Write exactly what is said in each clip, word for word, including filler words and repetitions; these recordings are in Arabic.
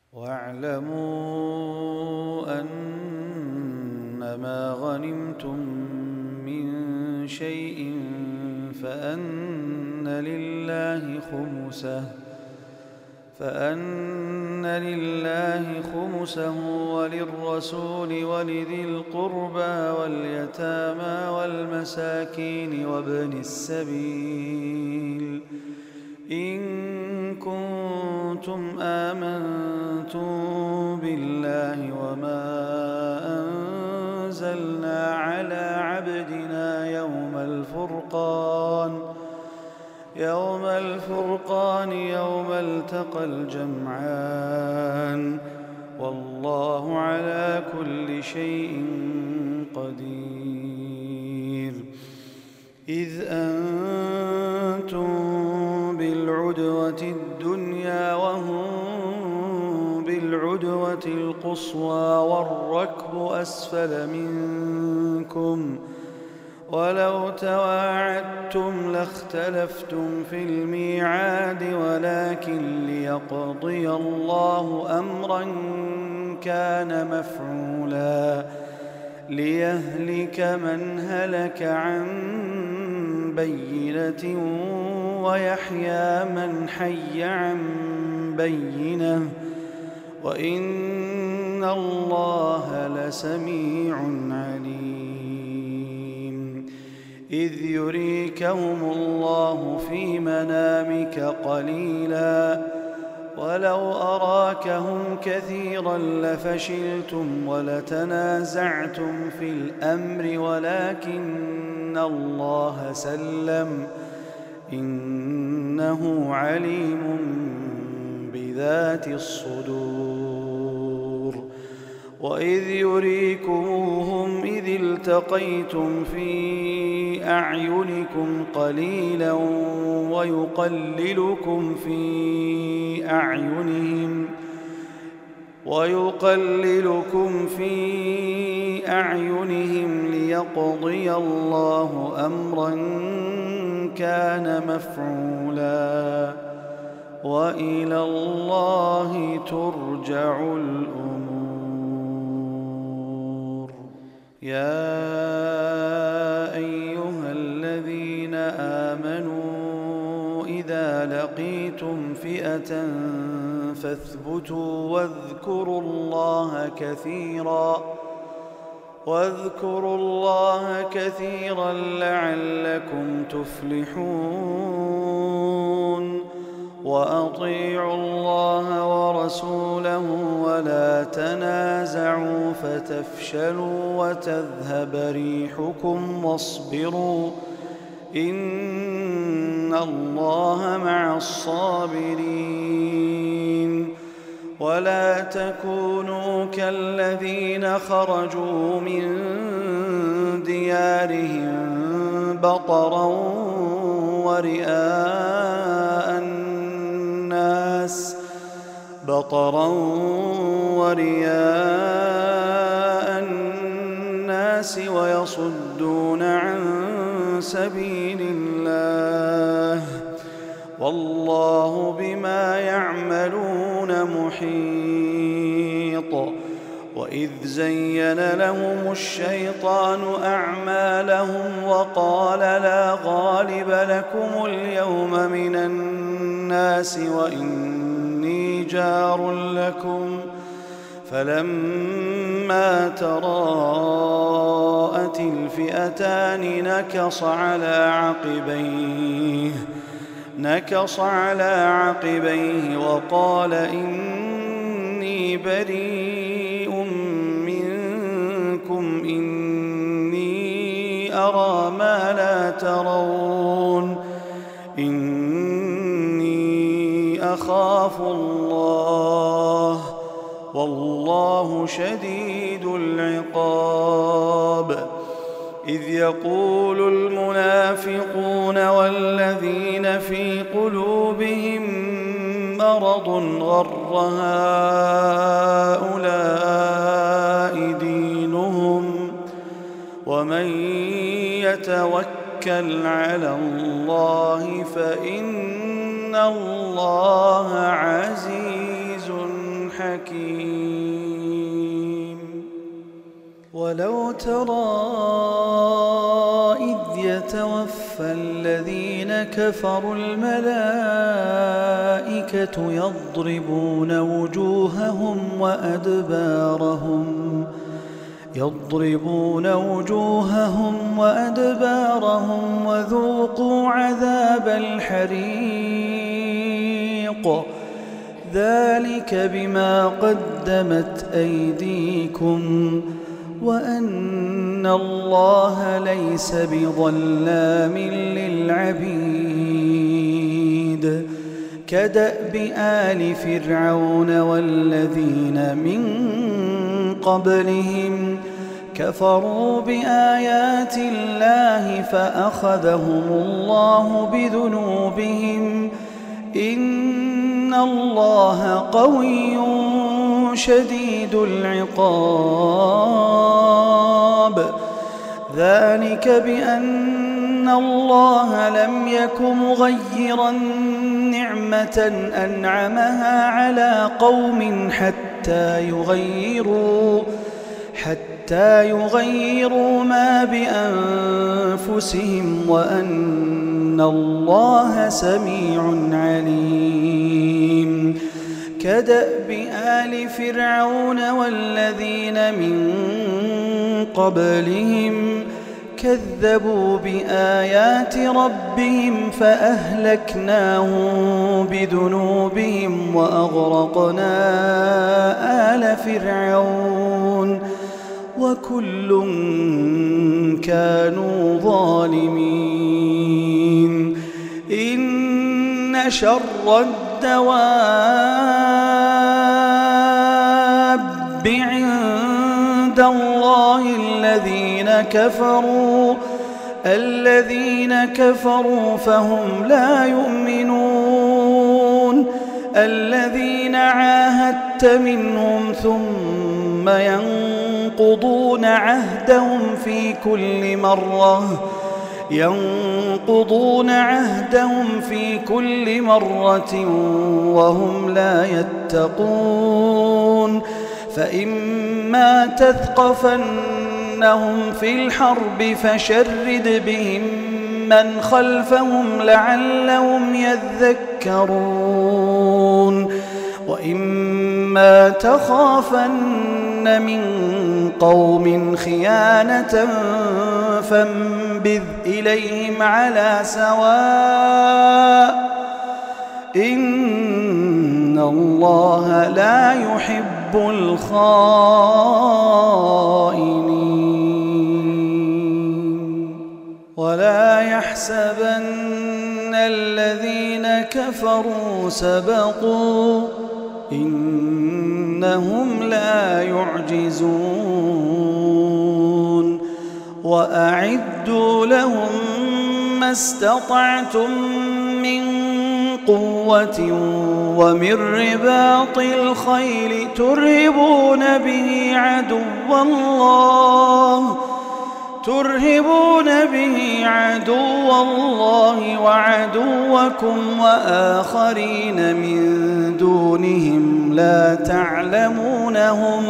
واعلموا أنما غنمتم من شيء فأن لله خمسه فأن لله خمسه وللرسول ولذي القربى واليتامى والمساكين وابن السبيل إن كنتم آمنتم بالله وما أنزلنا على عبدنا يوم الفرقان يوم الفرقان يوم التقى الجمعان والله على كل شيء قدير. إذ أنتم بالعدوة الدنيا وهم بالعدوة القصوى والركب أسفل منكم ولو تواعدتم لاختلفتم في الميعاد ولكن ليقضي الله أمرا كان مفعولا ليهلك من هلك عن بينة ويحيى من حي عن بينة وإن الله لسميع عليم. إذ يريكهم الله في منامك قليلا ولو أراكهم كثيرا لفشلتم ولتنازعتم في الأمر ولكن الله سلم إنه عليم بذات الصدور. وإذ يريكموهم إذ التقيتم في أعينكم قليلا ويقللكم في أعينهم ويقللكم في أعينهم ليقضي الله أمرا كان مفعولا وإلى الله ترجع الأمور. يا أيها الذين آمنوا إذا لقيتم فئة فاثبتوا واذكروا الله كثيرا واذكروا الله كثيرا لعلكم تفلحون. وأطيعوا الله ورسوله ولا تنازعوا فتفشلوا وتذهب ريحكم واصبروا إن الله مع الصابرين. ولا تكونوا كالذين خرجوا من ديارهم بطرا ورئاء الناس بطرا ورئاء الناس ويصدون عن سبيل الله والله بما يعملون محيط. وإذ زين لهم الشيطان أعمالهم وقال لا غالب لكم اليوم من الناس وإني جار لكم فلما تراءت الفئتان نكص على عقبيه نكص على عقبيه وقال إني بريء منكم إني أرى ما لا ترون إني أخاف الله والله شديد العقاب. إذ يقول المنافقون والذين في قلوبهم مرض غر هؤلاء دينهم ومن يتوكل على الله فإن الله عزيز حكيم. ولو ترى إذ يتوفى الذين كفروا الملائكة يضربون وجوههم وأدبارهم يضربون وجوههم وأدبارهم وذوقوا عذاب الحريق ذلك بما قدمت أيديكم وأن الله ليس بظلام للعبيد. كدأب آل فرعون والذين من قبلهم كفروا بآيات الله فأخذهم الله بذنوبهم إن الله قوي شديد العقاب. ذلك بأن الله لم يك مغيرا نعمة أنعمها على قوم حتى يغيروا حتى يغيروا ما بأنفسهم وأن الله سميع عليم. كدأب آل فرعون والذين من قبلهم كذبوا بآيات ربهم فأهلكناهم بذنوبهم وأغرقنا آل فرعون وكل كانوا ظالمين. إن شر الدواب عند الله الذين كفروا الذين كفروا فهم لا يؤمنون. الذين عاهدت منهم ثم ينقضون عهدهم في كل مرة ينقضون عهدهم في كل مرة وهم لا يتقون. فإما تثقفنهم في الحرب فشرد بهم من خلفهم لعلهم يذكرون. وإما تخافن من قوم خيانة فانبذ إليهم على سواء إن الله لا يحب الخائنين. ولا يحسبن الذين كفروا سبقوا إنهم لا يعجزون. وأعدوا لهم ما استطعتم من قوة ومن رباط الخيل ترهبون به عدو الله ترهبون به عدو الله وعدوكم وآخرين من دونهم لا تعلمونهم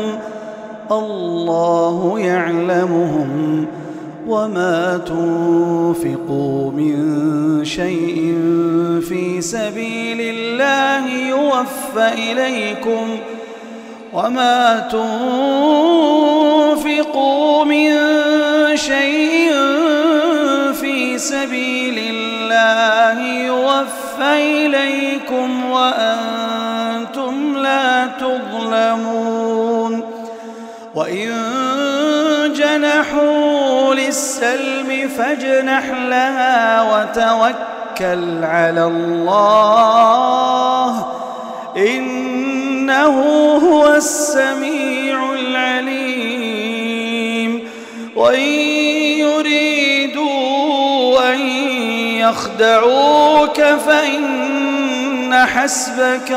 الله يعلمهم وما تنفقوا من شيء في سبيل الله يوفى إليكم وما تنفقوا من شيء في سبيل الله يوفى إليكم وأنتم لا تظلمون. وإن جنحوا للسلم فاجنح لها وتوكل على الله إنه هو السميع العليم. وإن يريدوا أن يخدعوك فإن حسبك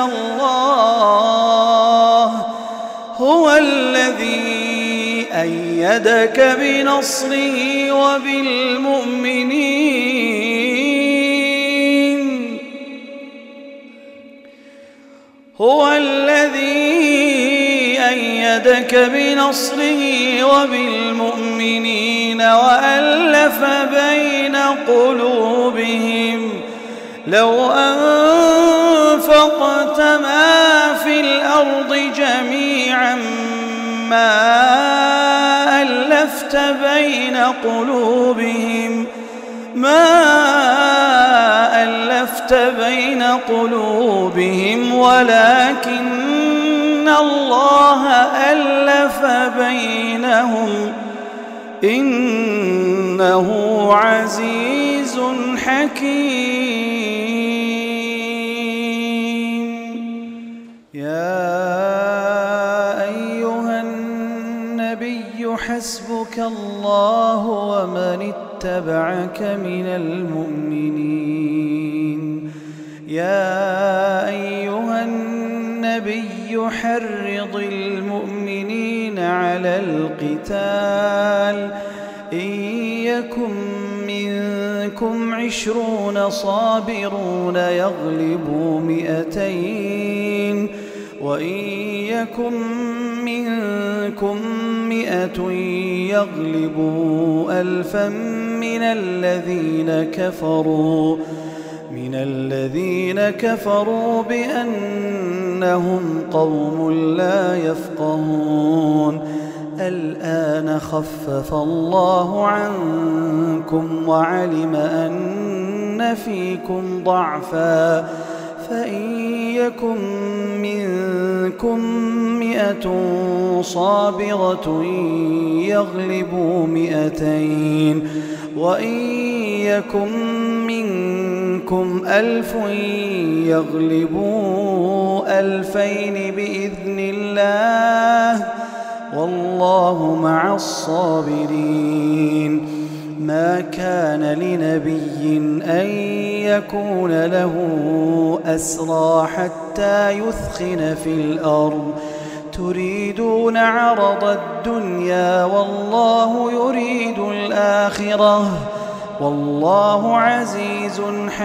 الله هو الذي أيدك بنصره وبالمؤمنين هو الذي أيدك بنصره وبالمؤمنين وألف بين قلوبهم لو أنفقت ما في الأرض جميعا ما ألفت بين قلوبهم ما ألفت بين قلوبهم ولكن الله ألف بينهم إنه عزيز حكيم. يا أيها النبي حسبك الله ومن اتبعك من المؤمنين. يا أيها النبي حرض المؤمنين على القتال إن يكن منكم عشرون صابرون يغلبوا مئتين وإن يكن منكم مئة يغلبوا ألفا من الذين كفروا من الذين كفروا بأنهم قوم لا يفقهون. الآن خفف الله عنكم وعلم أن فيكم ضعفا فإن يكن منكم مئة صابرة يغلبوا مئتين وإن يكن منكم ألف يغلبوا ألفين بإذن الله والله مع الصابرين. ما كان لنبي أن يكون له أسرى حتى يثخن في الأرض تريدون عرض الدنيا والله يريد الآخرة والله عزيز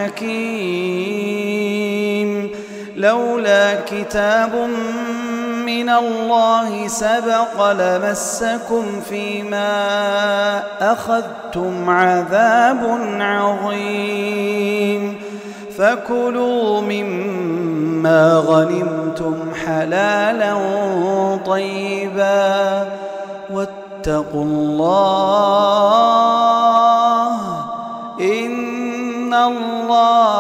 حكيم. لولا كتاب من الله سبق لمسكم فيما أخذتم عذاب عظيم فكلوا مما غنمتم حلالا طيبا واتقوا الله إن الله